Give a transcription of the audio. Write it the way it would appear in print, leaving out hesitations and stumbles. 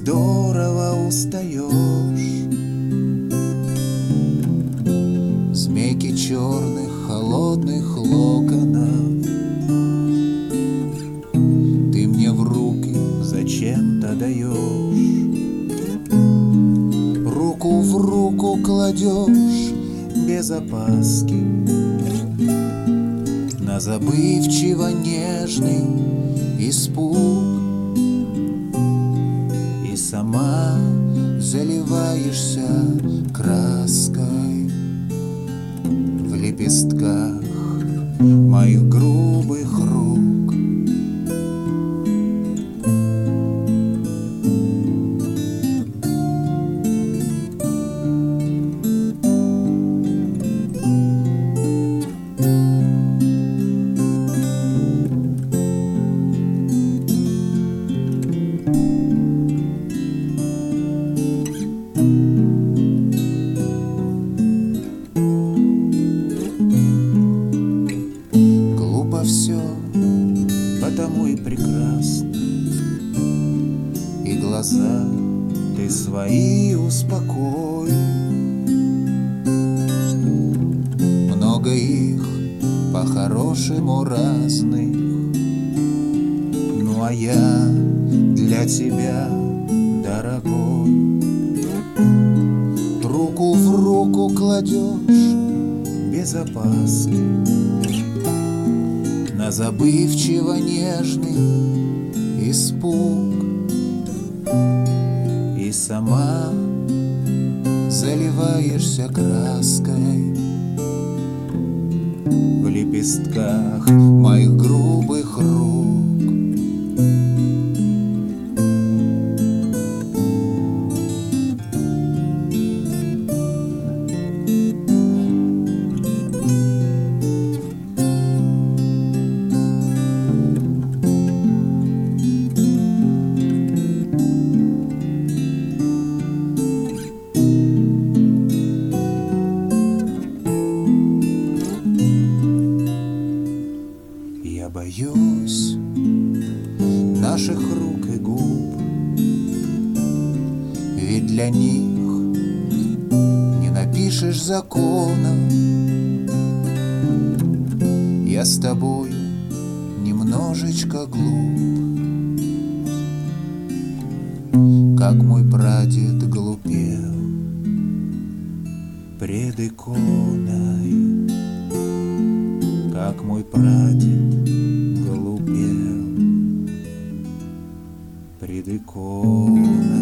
здорово устаешь. Змейки черных холодных локонов ты мне в руки зачем-то даешь. Руку в руку кладешь без опаски на забывчиво нежный испуг, и сама заливаешься краской в лепестках моих грубых рук. Все потому и прекрасно, и глаза ты свои успокой. Много их по-хорошему разных, ну а я для тебя дорогой. Руку в руку кладешь без опаски на забывчиво нежный испуг, и сама заливаешься краской в лепестках моих грубых рук. Я боюсь наших рук и губ, ведь для них не напишешь закона. Я с тобою немножечко глуп, как мой прадед глупел пред иконой, как мой прадед глупел пред иконой.